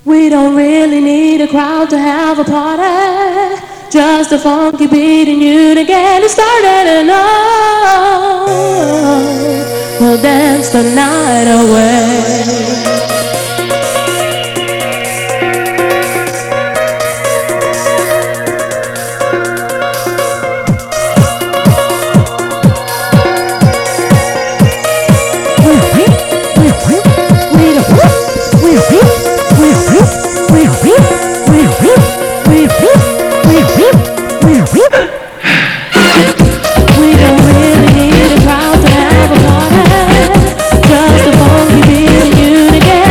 We don't really need a crowd to have a party. Just a funky beat and you to get it started and we'll dance the night away. Just a funky beat and you to get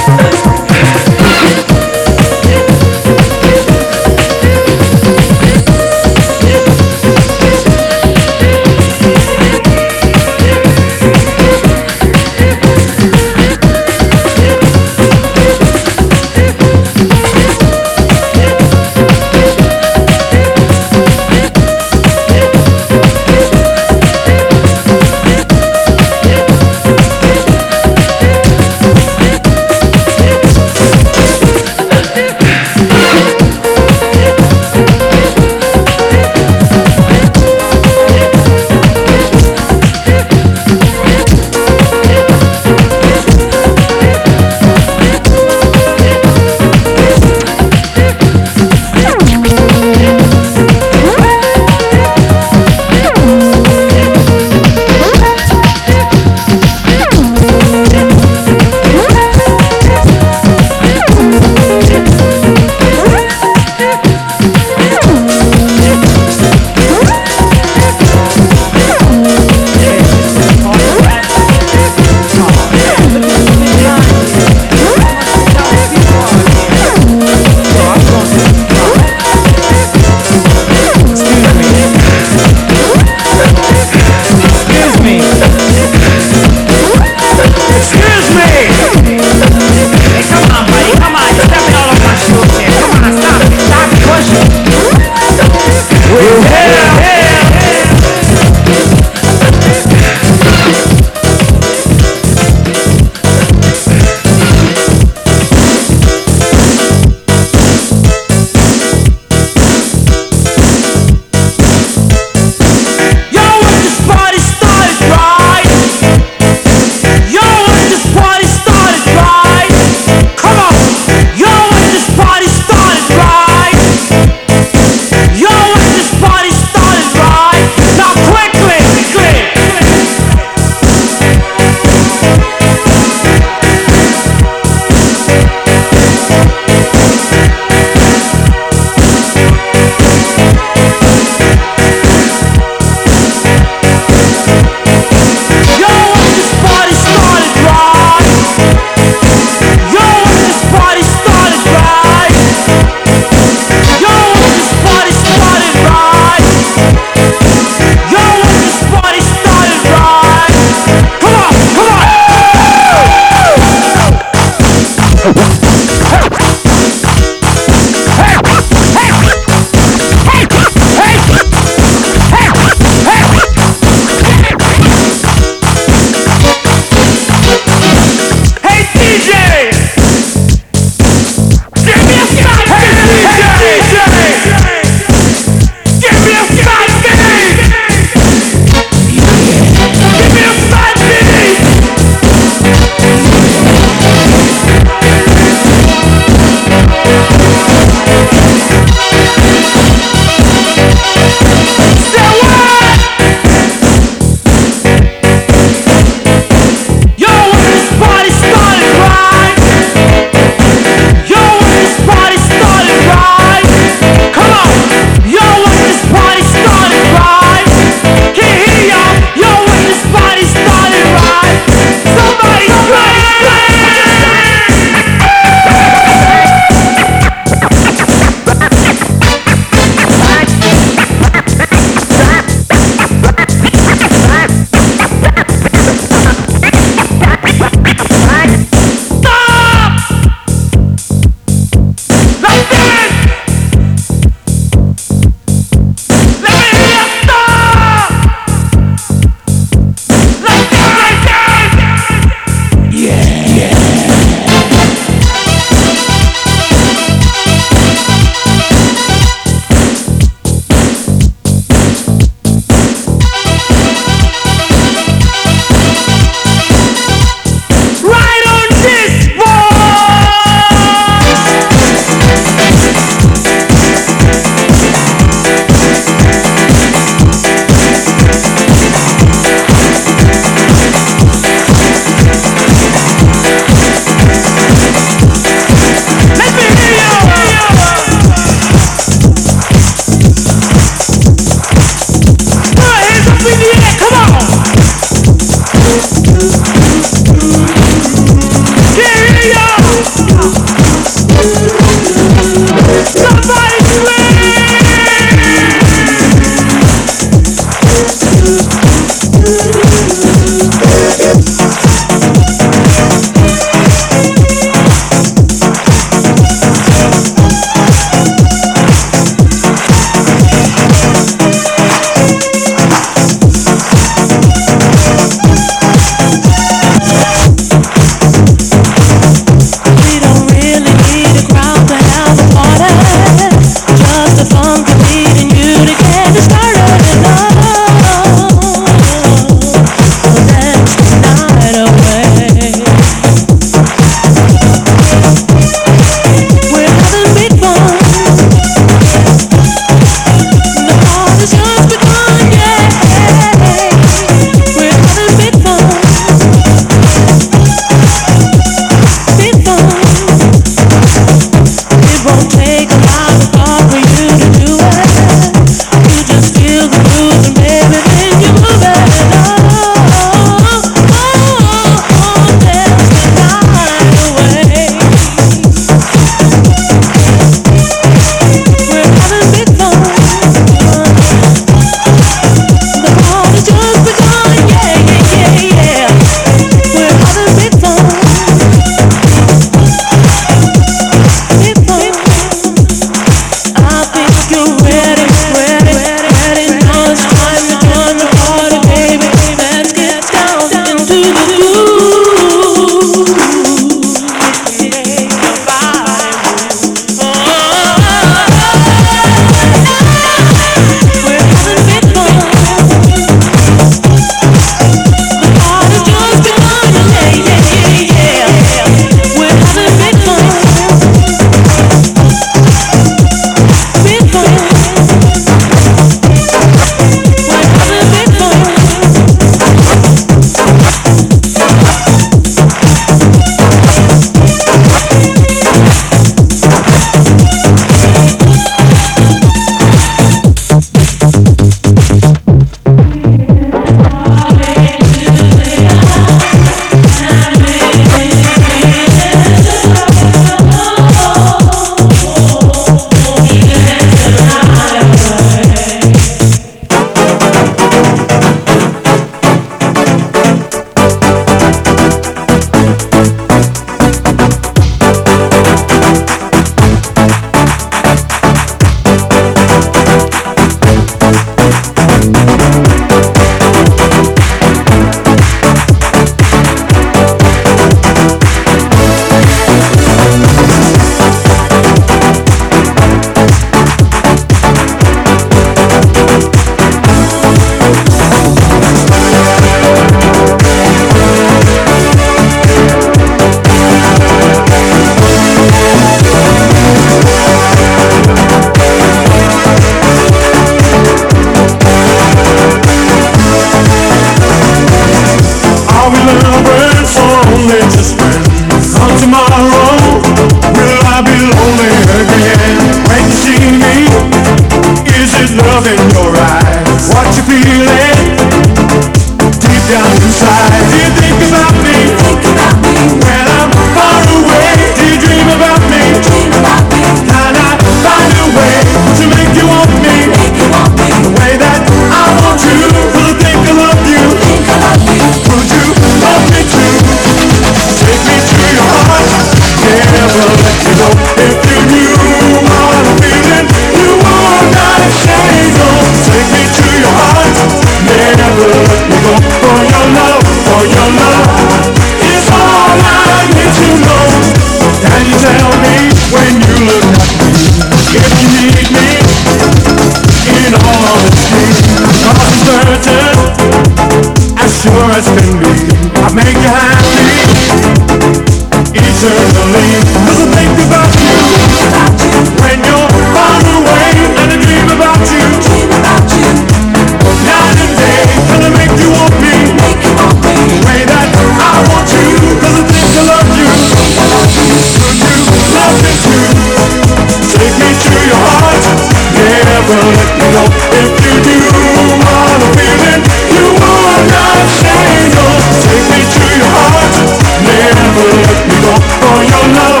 never let me go. If you knew what I'm feeling, you would not say no. Take me to your heart, never let me go. For your love,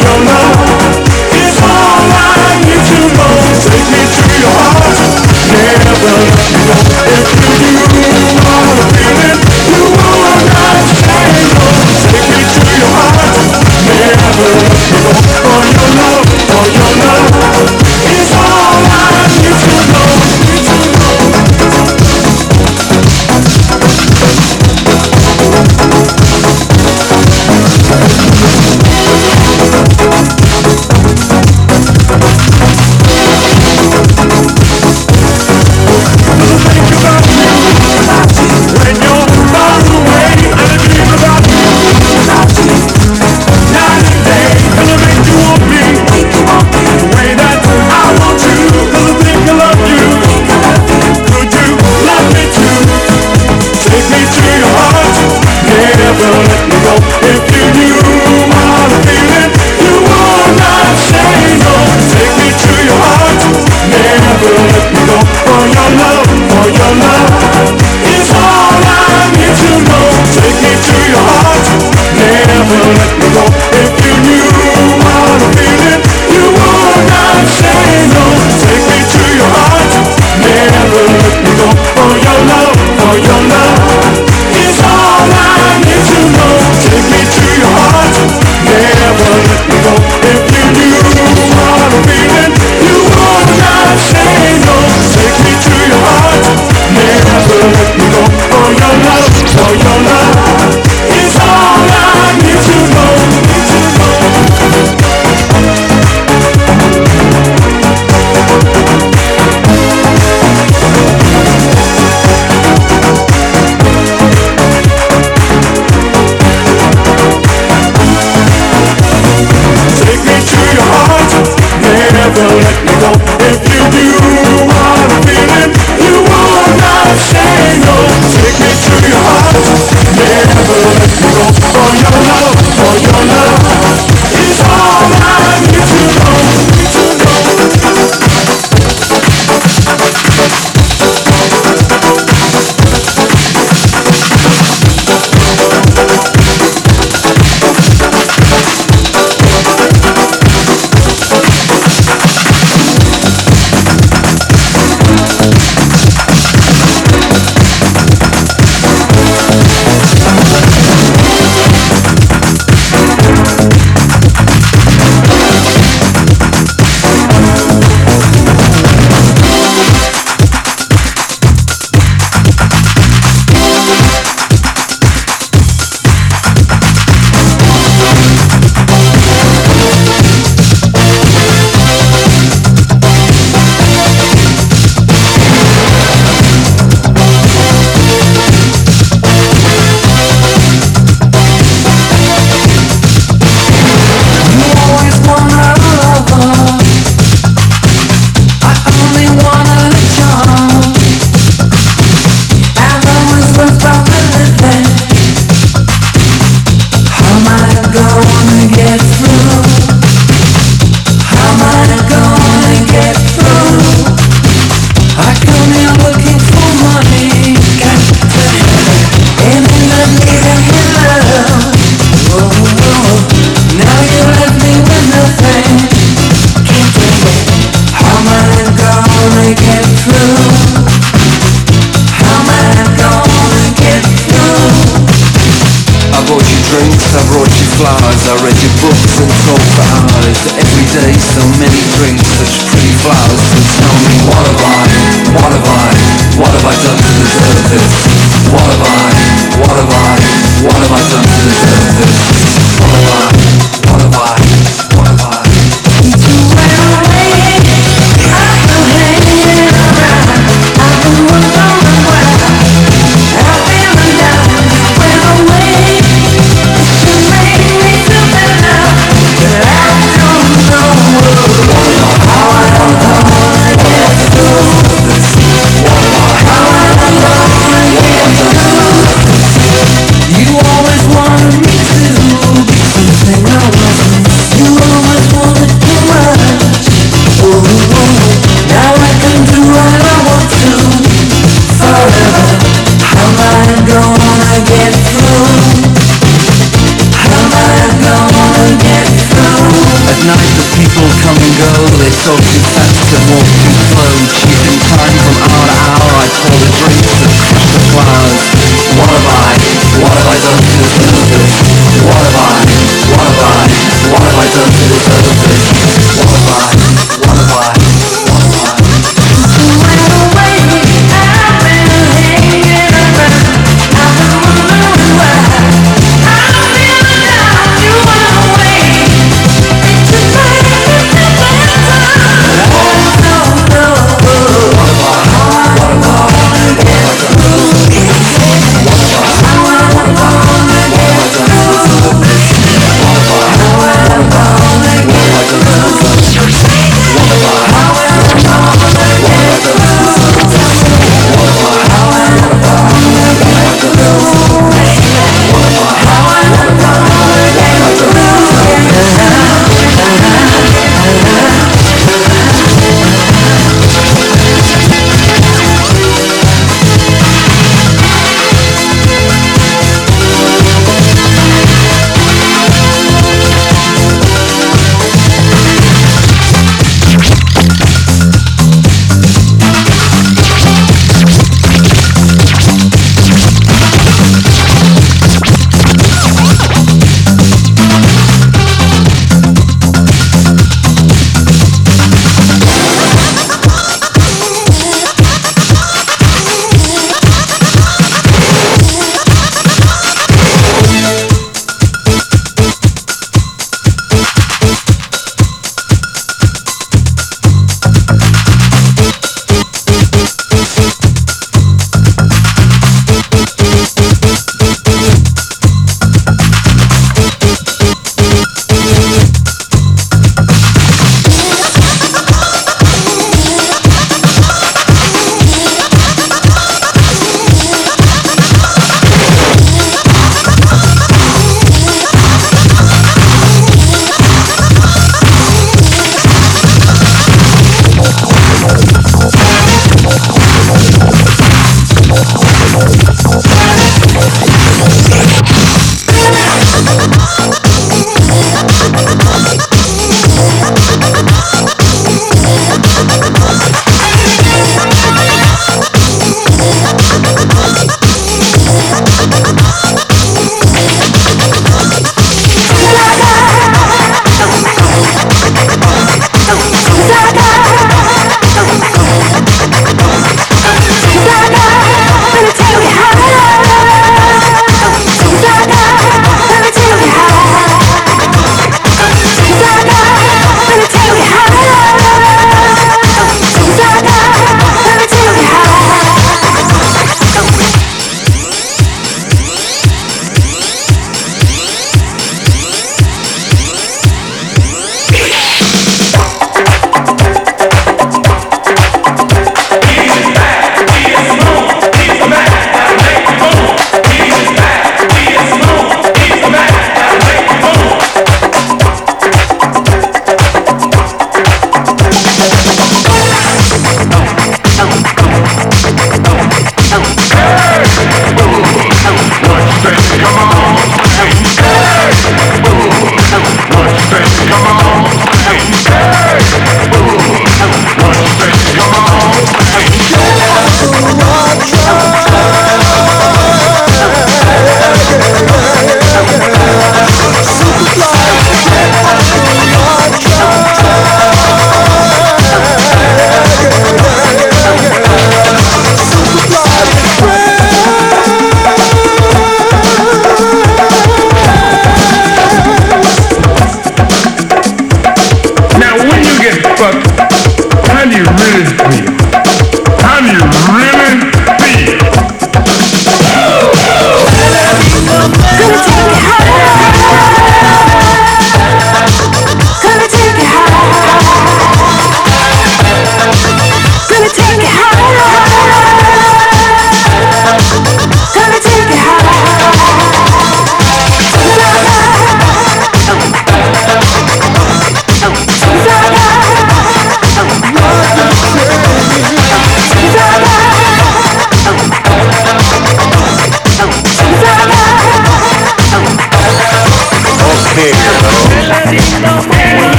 is all I need to know. Take me to your heart, never let me go. If you knew what I'm feeling, you would not say no. Take me to your heart, never let me go. For your love, is all I need to know. How I night the people come and go. They talk too fast and walk too slow. Cheating time from hour to hour. I pour the drinks and crush the flowers. What have I? What have I done to deserve this? What have I? What have I? What have I done to deserve this? What have I? What have I? What have I? Went away, I've been hanging around. I've been wondering why. I'm feeling down, you went away. It's a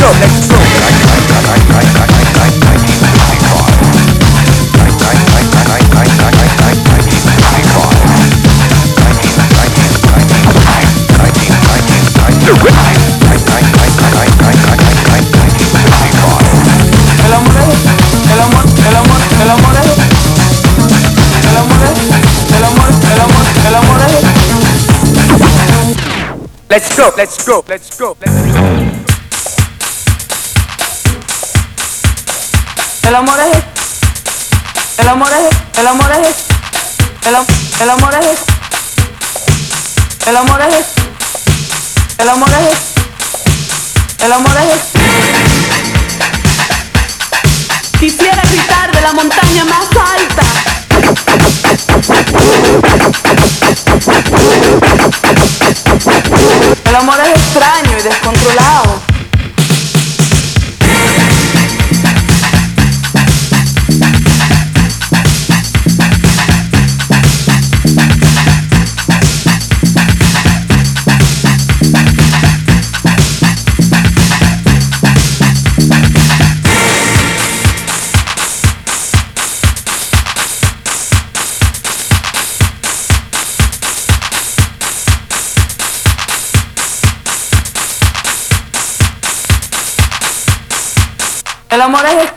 Let's go, let's go, let's go, let's go. El amor es, el amor es, el amor es, el amor es, el amor es, el amor es, el amor es. Quisiera gritar de la montaña más alta. El amor es extraño y descontrolado. El amor es...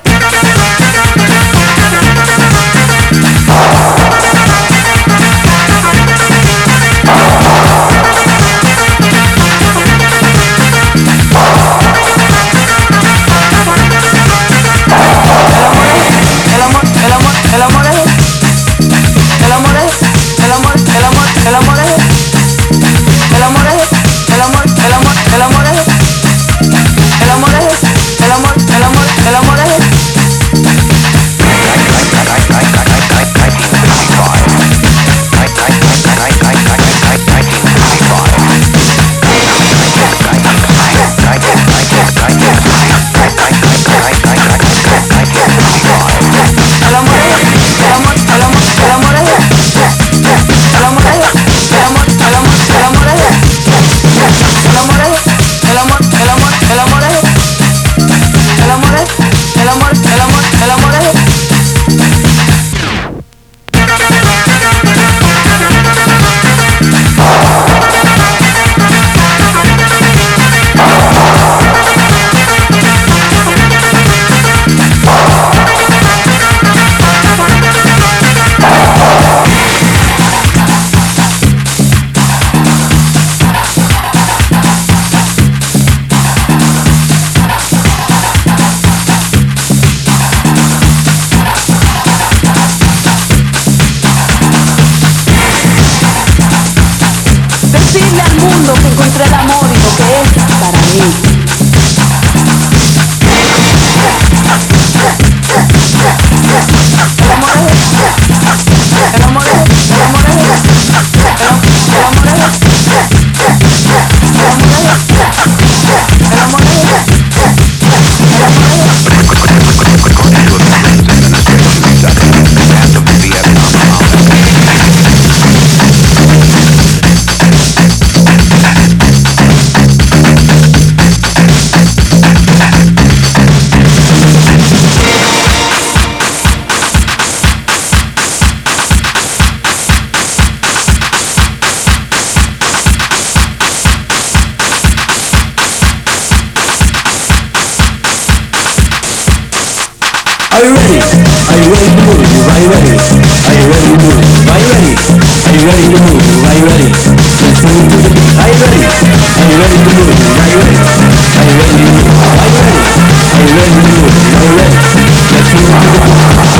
Are you ready? Are you ready to move? Are you ready? Are you ready to move? Are you ready? Are you ready to move? Are you ready? Let's move to the beat. Are you ready? Are you ready to move? Are you ready? Are you ready to move? Are you ready? Are you ready to move? Are you ready? Let's move to the beat.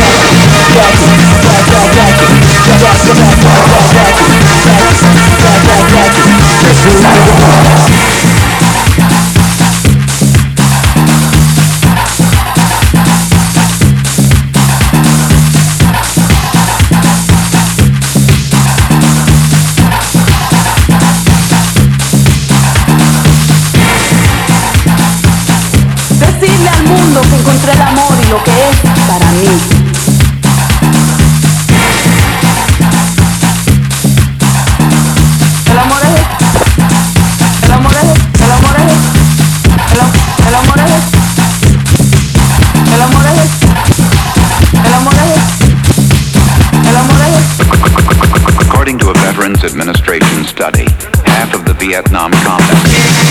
Let's move to the beat. Decirle al mundo que encontré el amor y lo que es para mí. Veterans Administration study, half of the Vietnam combat.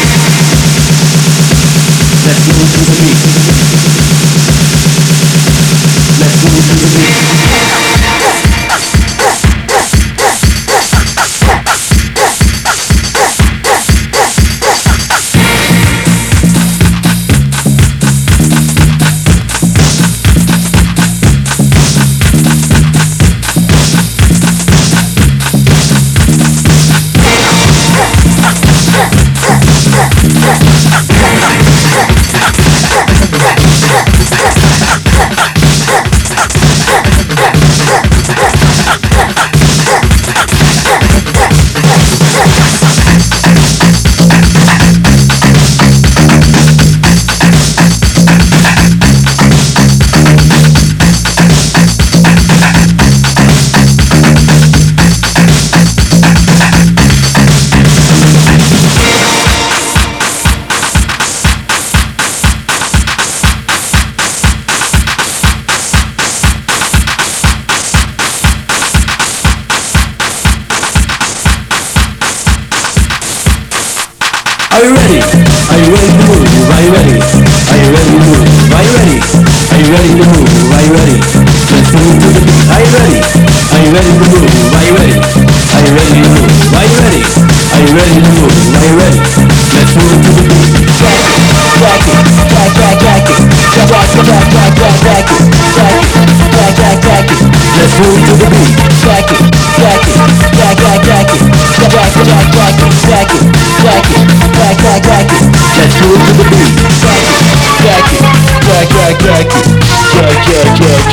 Let's move to the beat. Let's move to the beat. Are you ready? Are you ready to move? Are you ready? Are you ready to move? Are you ready? Are you ready to move? Are you ready? Let's move to the beat. Are you ready? Are you ready to move? Are you ready? Are you ready to move? Are you ready? Are you ready to move? Are you ready? Let's move to the beat. Jack it, jack it, jack it, jack it, jack it, jack it, jack it, jack it. Let's move to the beat. Jack it, jack it, jack it, jack it, jack it, jack it, jack it, jack it. Let's move to the beat. Jack it, jack it, jack it, jack it, jack it,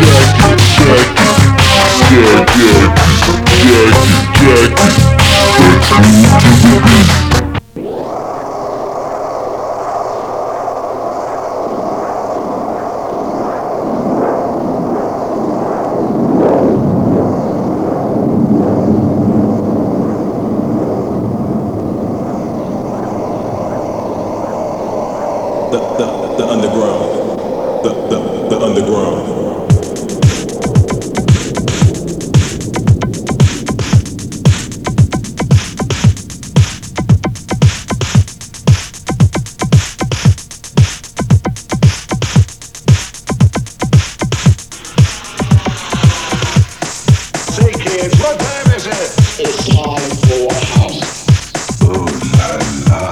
jack it. Let's move to the beat. The underground. The underground. Say kids, what time is it? It's time for house. Ooh la la.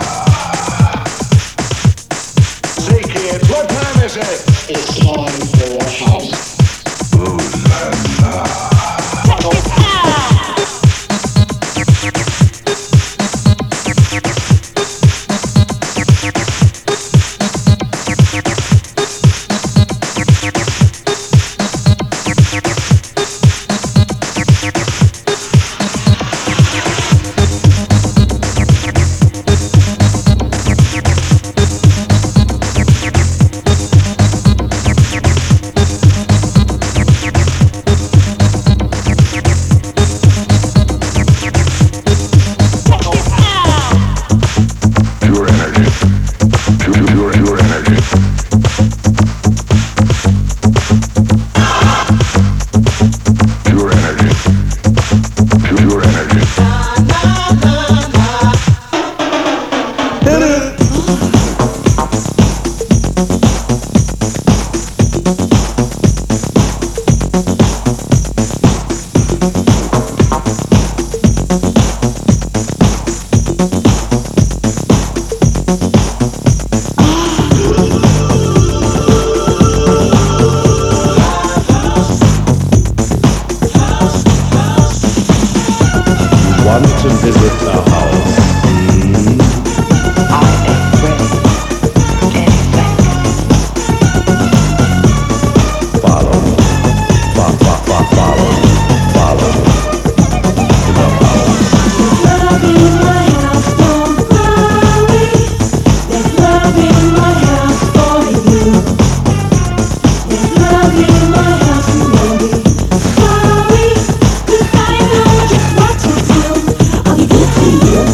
Say kids, what time is it? It's time for house. Ooh la la. Pure energy. Pure energy. Pure energy. Pure energy. Want to visit the house? Follow, follow to the house. Love in my house, don't worry. There's love in my house for you. There's love in my house, you won't be sorry. 'Cause I know just what to do. I'll be good to you.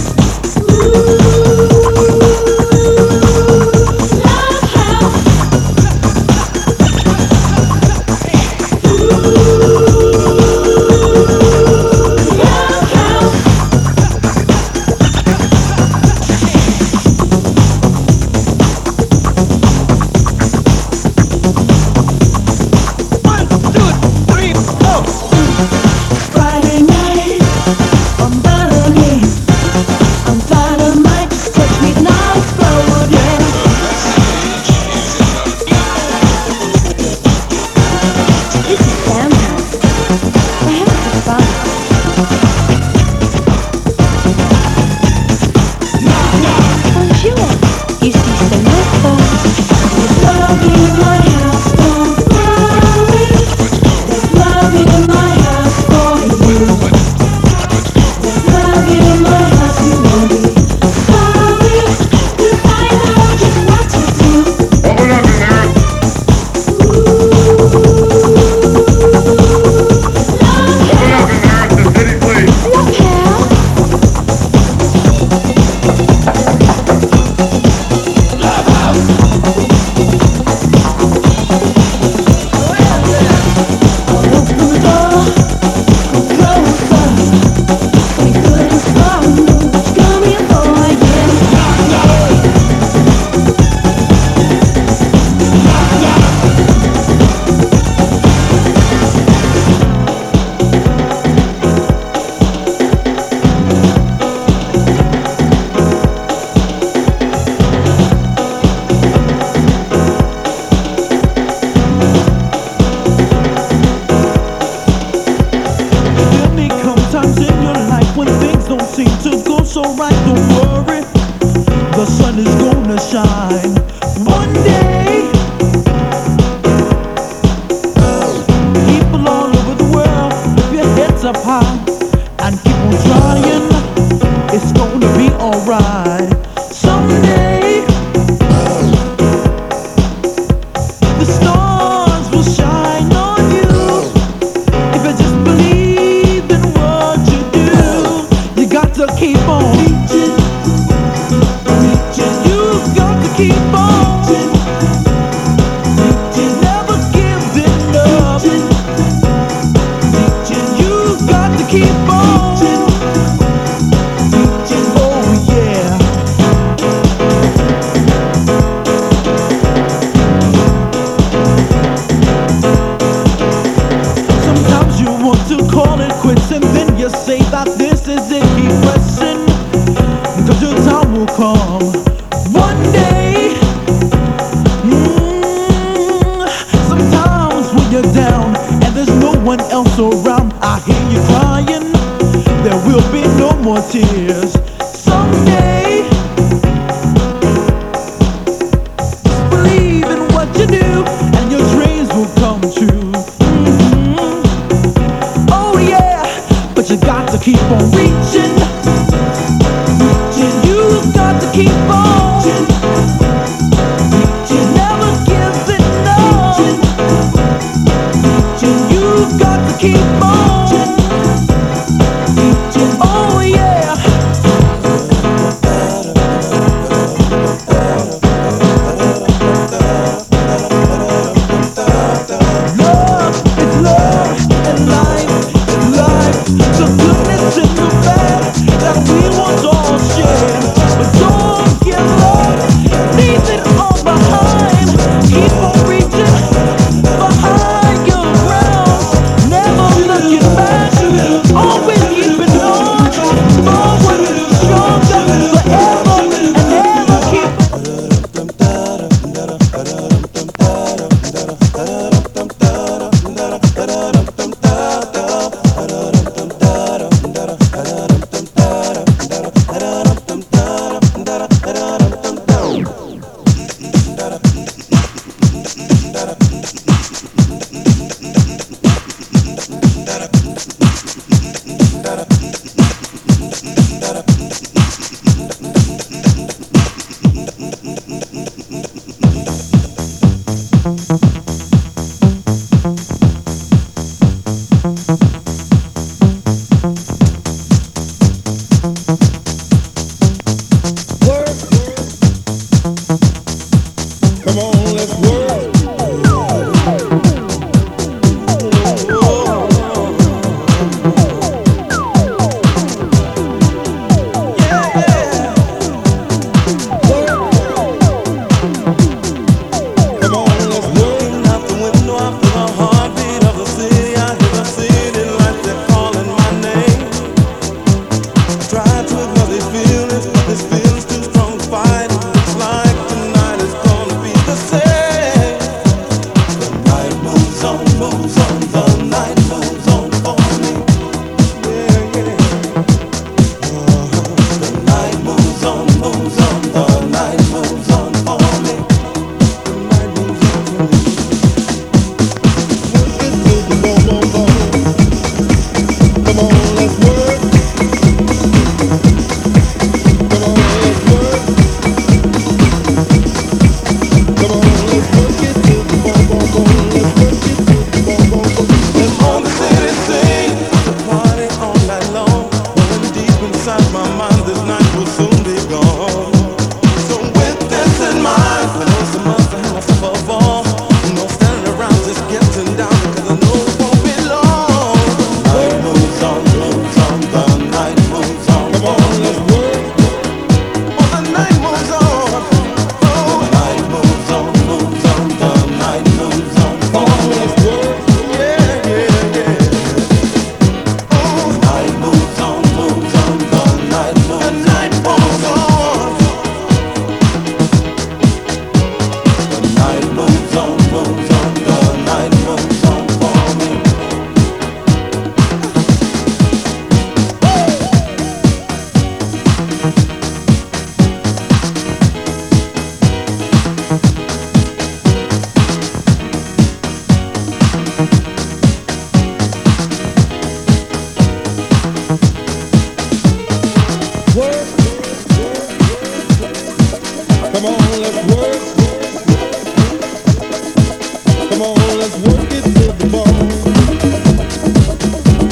Love and life, the goodness and the bad.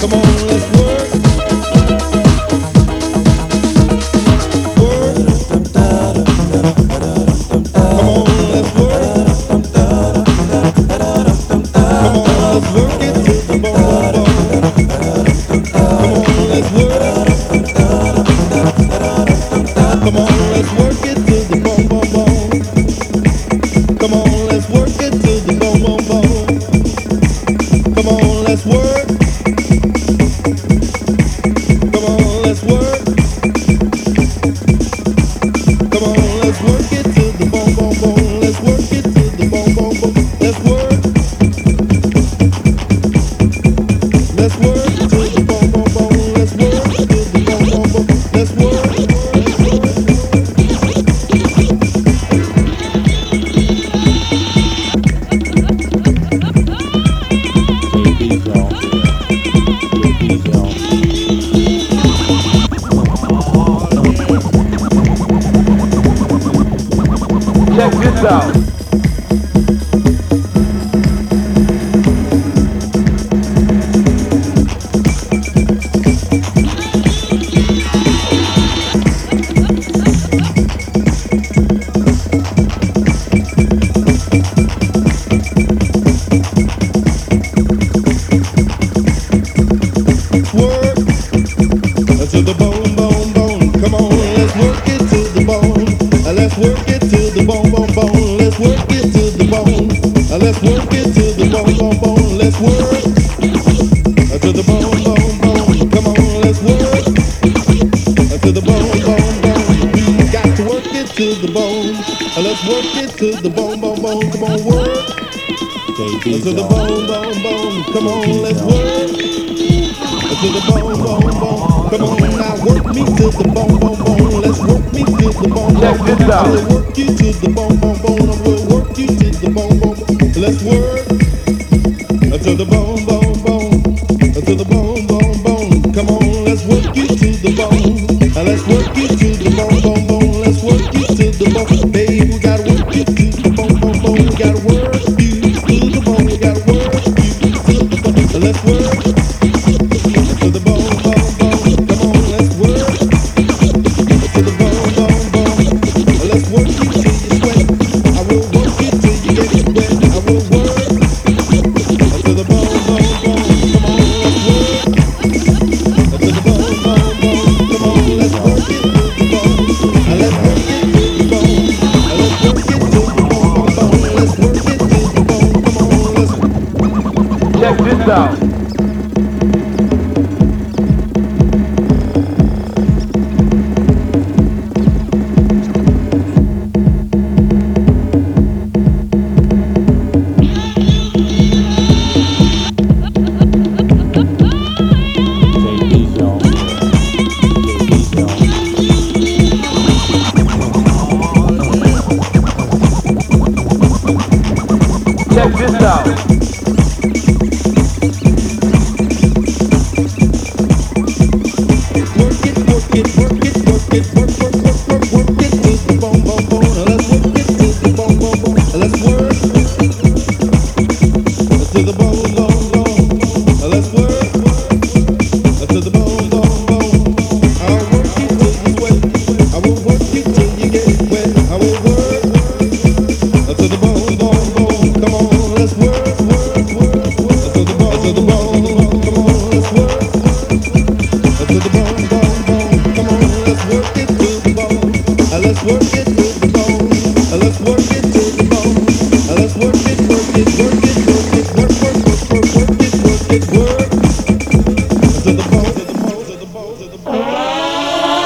Come on, let's work. Work. Come on, let's work. Come on, let's work it to the bone, bone. Come on, let's work. Come on, let's work it to the bone, bone, bone. Come on, let's work it to the bone, bone, bone. Come on, let's work. Come on, let's work. Come on, let's work it to the bone, bone, bone. Let's work it to the bone, bone, bone. Let's work. Let's work to the bone, bone, bone. Let's work to the bone, bone, bone. Let's work. Check this out. Work to the bone, bone, bone. Come on, let's work it to the bone. Let's work it to the bone, bone, bone. Let's work it to the bone. Let's work it to the bone, bone, bone. Let's work to the bone, bone, bone. Come on, let's work to the bone, bone, bone. We got to work it to the bone. Let's work it to the bone, bone, bone. Come on, work to the bone, bone, bone. Come on, let's work to the bone, bone, bone. Come on now, work me to the bone, bone, bone. Let's work me to the bone, Check bone, this bone. out. I will work you to the bone, bone, bone. I will work you to the bone, bone, bone. Let's work to the bone, bone, bone. To the bone, bone, bone. Come on, let's work you to the bone. Let's work you to the bone, bone, bone. Let's work you to the bone. Babe, we gotta work you to the bone, bone, bone. We gotta work you to the bone. We gotta work you to the bone. Let's work to the bone, bone, bone. Come on, let's work to the bone, bone, bone. Let's work you till you sweat. I will work you till you get wet. I will work to the bone, bone, bone. Come on, let's work to the bone, bone, bone. Come on, let's work it to the bone. Let's work it to the bone. Let's work it to the bone, bone, bone. Let's work it to the bone. Come on, let's Check this out. Check this out. work it, work it, work it, work it, work, work, work, work, work it to the bone, bone, bone. Let's work it to the bone, bone, bone. Let's work to the bone, bone, bone. Let's work to the bone, bone, bone. I'll work you till you sweat. I will work you till you get wet. I will work to the bone, bone, bone. Come on, let's work to the bone. Come on, let's work to the bone, bone, bone. Come on, let's work it to the bone. Let's work it to the bone. Let's work it to the bone. Let's work it, work it, work it, work it, work, work, work, work, work it, work it, work to the bone, to the bone, to the bone, to the bone.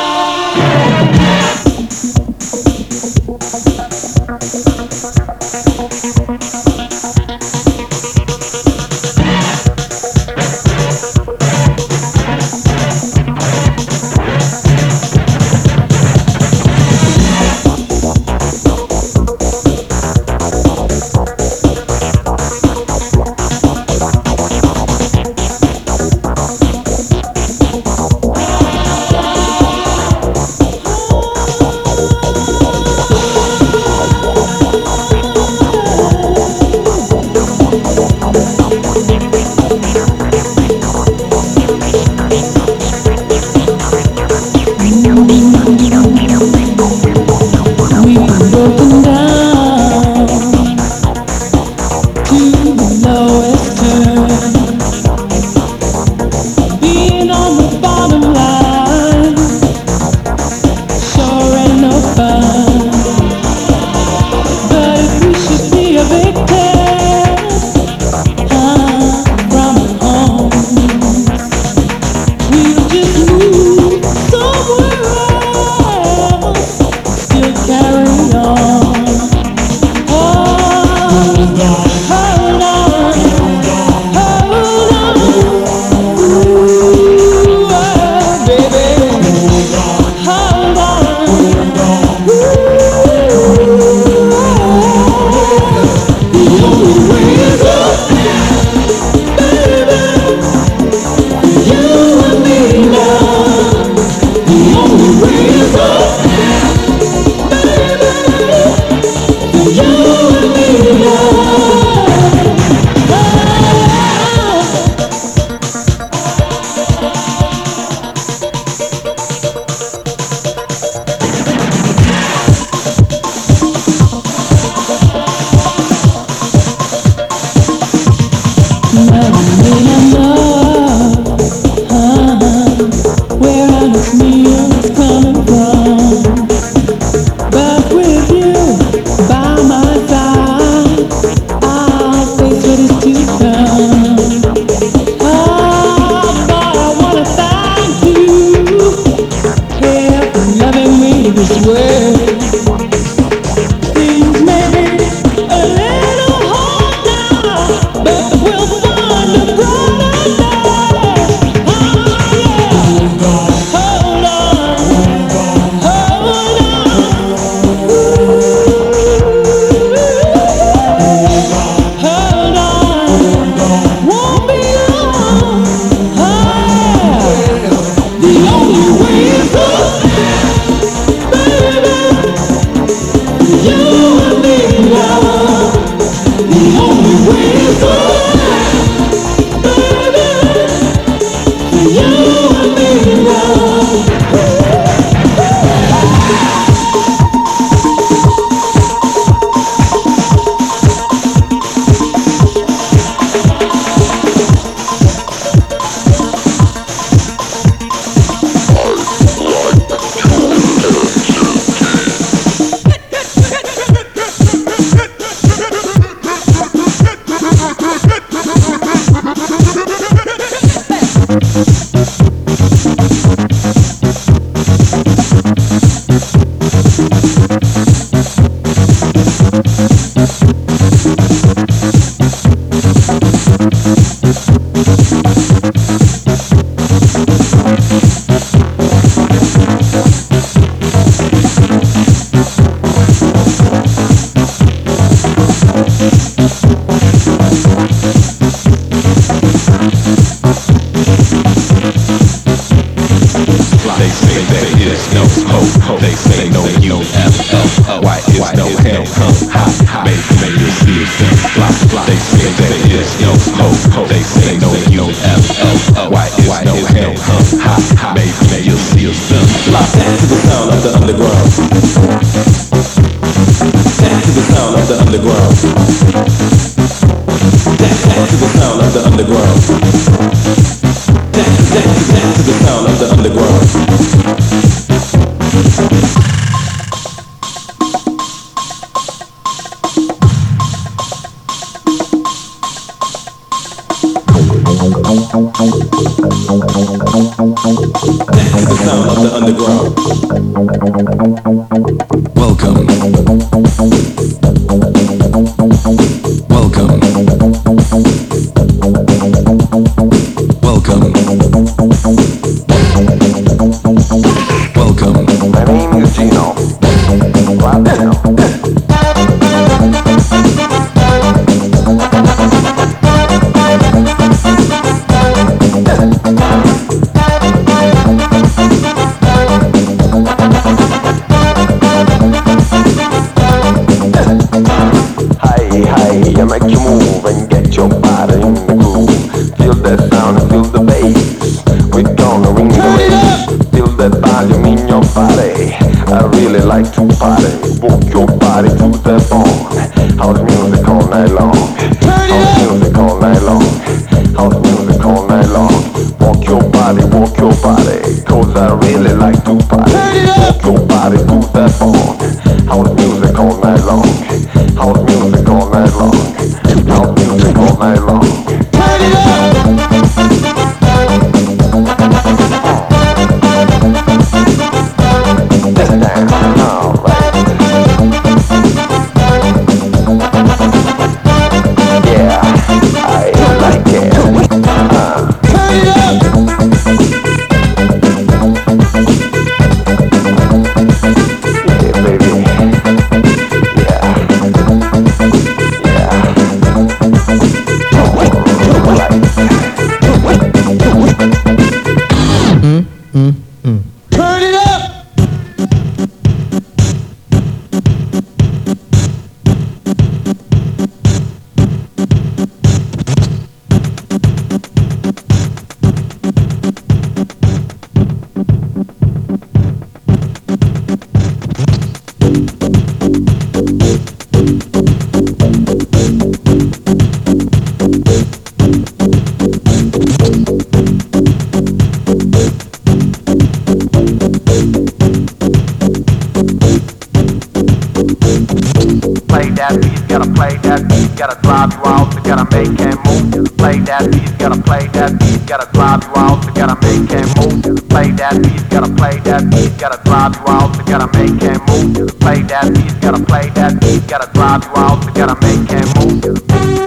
gotta drive you out, you gotta make him move. Play that beat, gotta play that beat, gotta drive you out, you gotta make him move. Play that beat, gotta play that beat, gotta drive you out, you gotta make him move. Play that beat, gotta play that beat, gotta drive you out, you gotta make him move.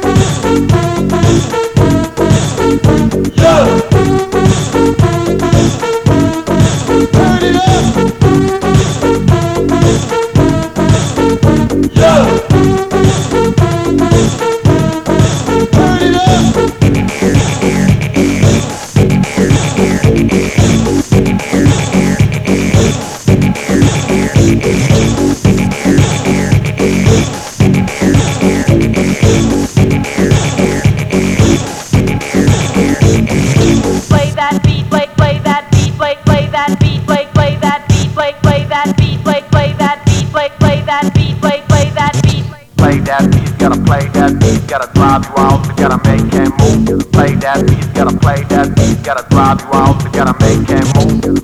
Gotta drive you out, you gotta make him move. Play that beat, gotta play that beat, gotta drive you out, you gotta make him move.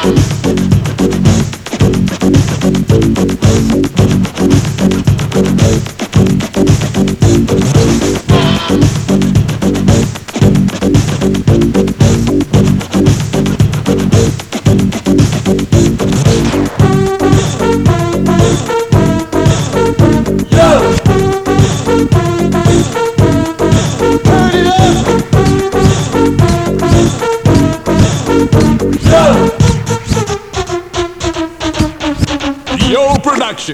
Production.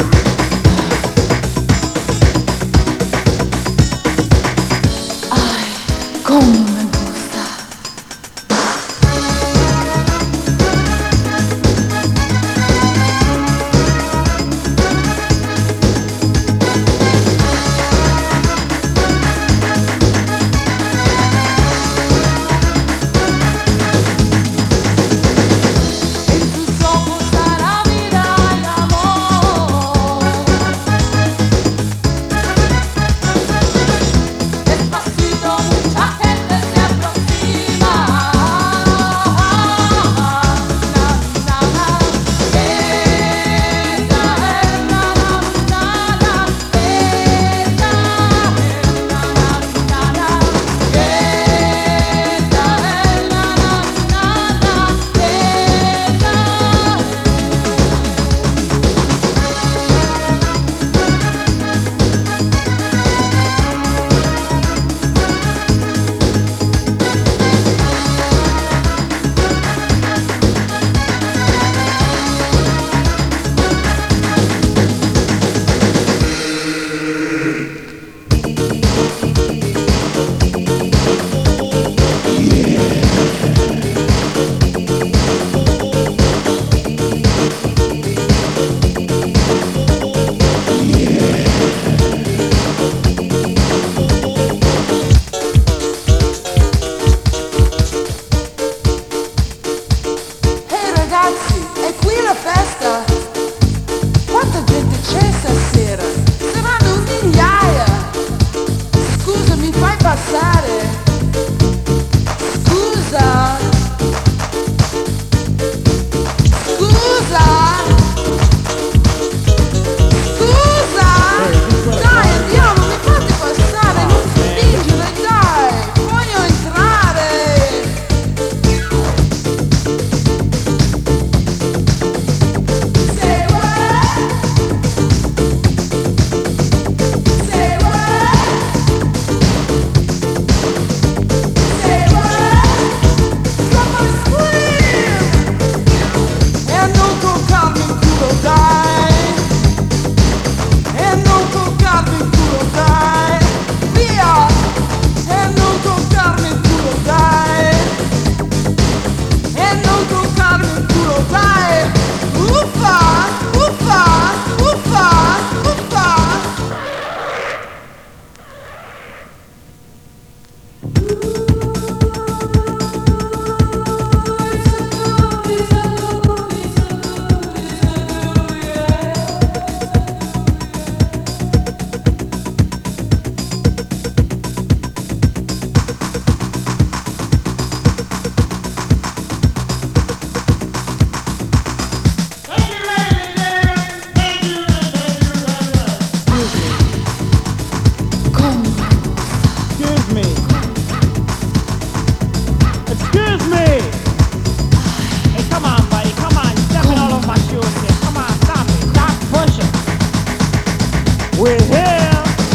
I We're here.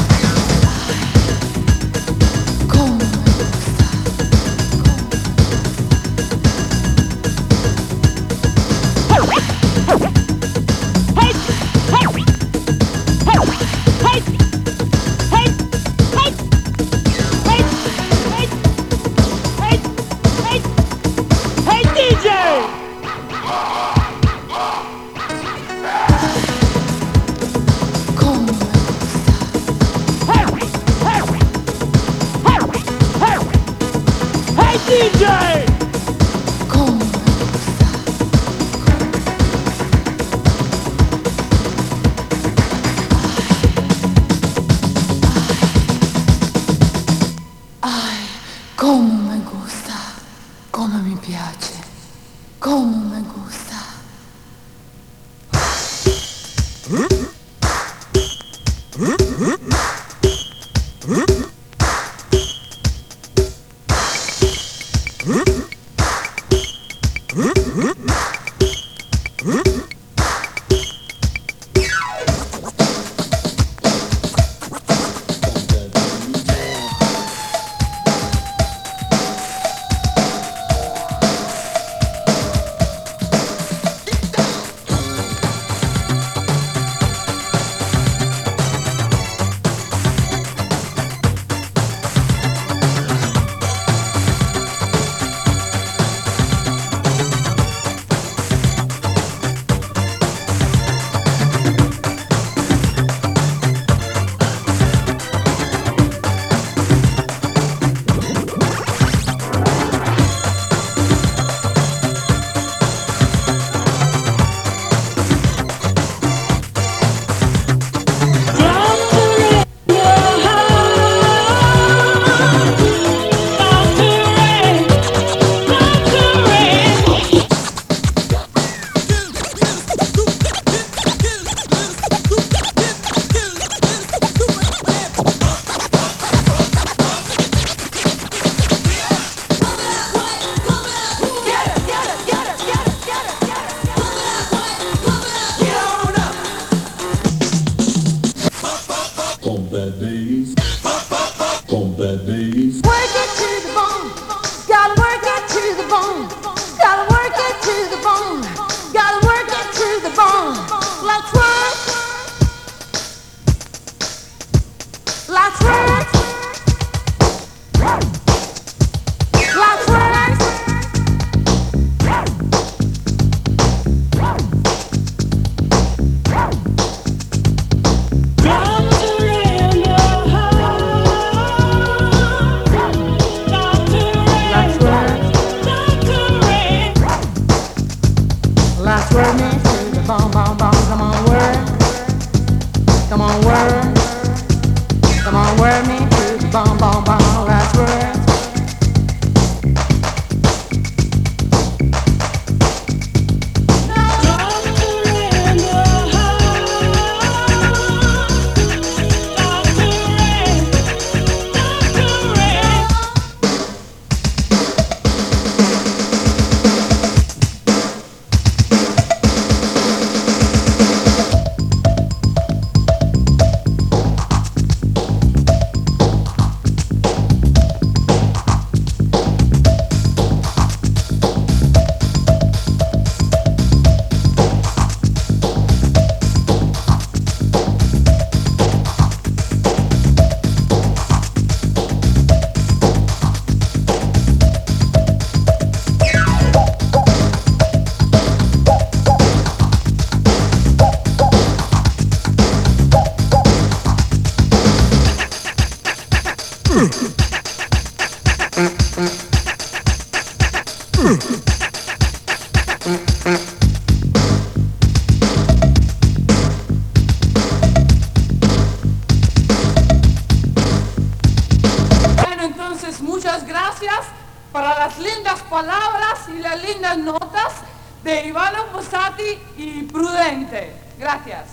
de Ivano Fossati y Prudente. Gracias.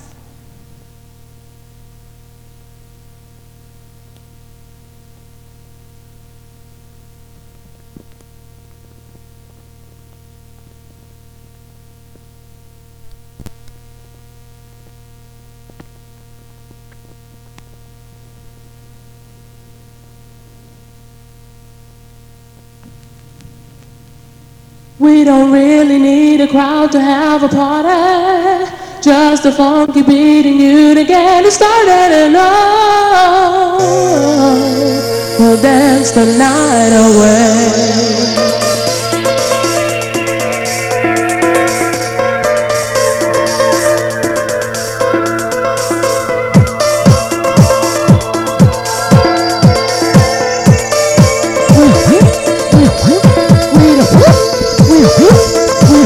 We don't really need a crowd to have a party. Just a funky beat and you to get it started and on. We'll dance the night away.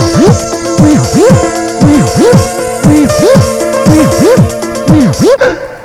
We'll